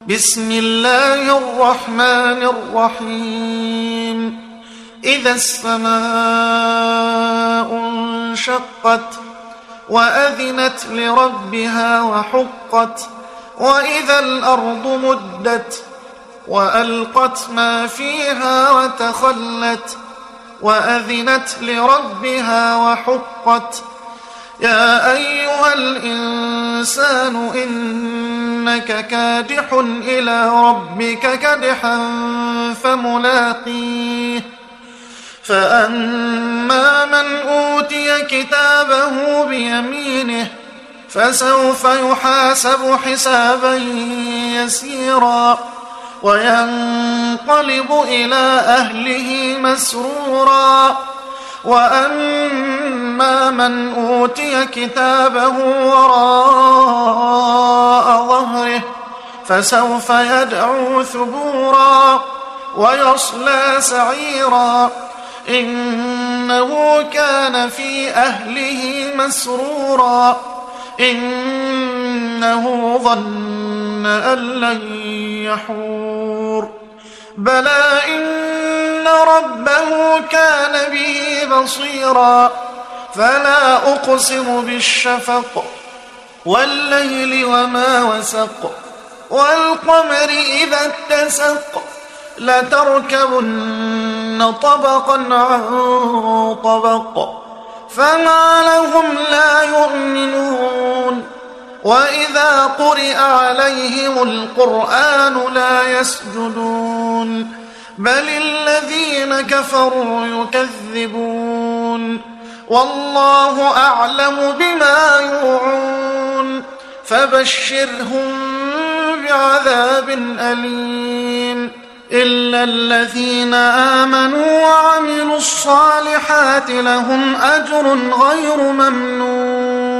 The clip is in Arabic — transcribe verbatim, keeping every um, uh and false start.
بسم الله الرحمن الرحيم إذا السماء انشقت وأذنت لربها وحقت وإذا الأرض مدت وألقت ما فيها وتخلت وأذنت لربها وحقت يا أيها الإنسان إنك كادح إلى ربك كدحا فملاقيه فأما من أوتي كتابه بيمينه فسوف يحاسب حسابا يسيرا وينقلب إلى أهله مسرورا وأما من أوتي كتابه وراء ظهره فسوف يدعو ثبورا ويصلى سعيرا إنه كان في أهله مسرورا إنه ظن أن لن يحور بلى إن ربه كان به بصيرا فلا أقسم بالشفق والليل وما وسق والقمر إذا اتسق لتركبن طبقا عن طبق فما لهم لا يؤمنون وإذا قرئ عليهم القرآن لا يسجدون بل الذين كفروا يكذبون والله أعلم بما يوعون فبشرهم بعذاب أليم إلا الذين آمنوا وعملوا الصالحات لهم أجر غير ممنون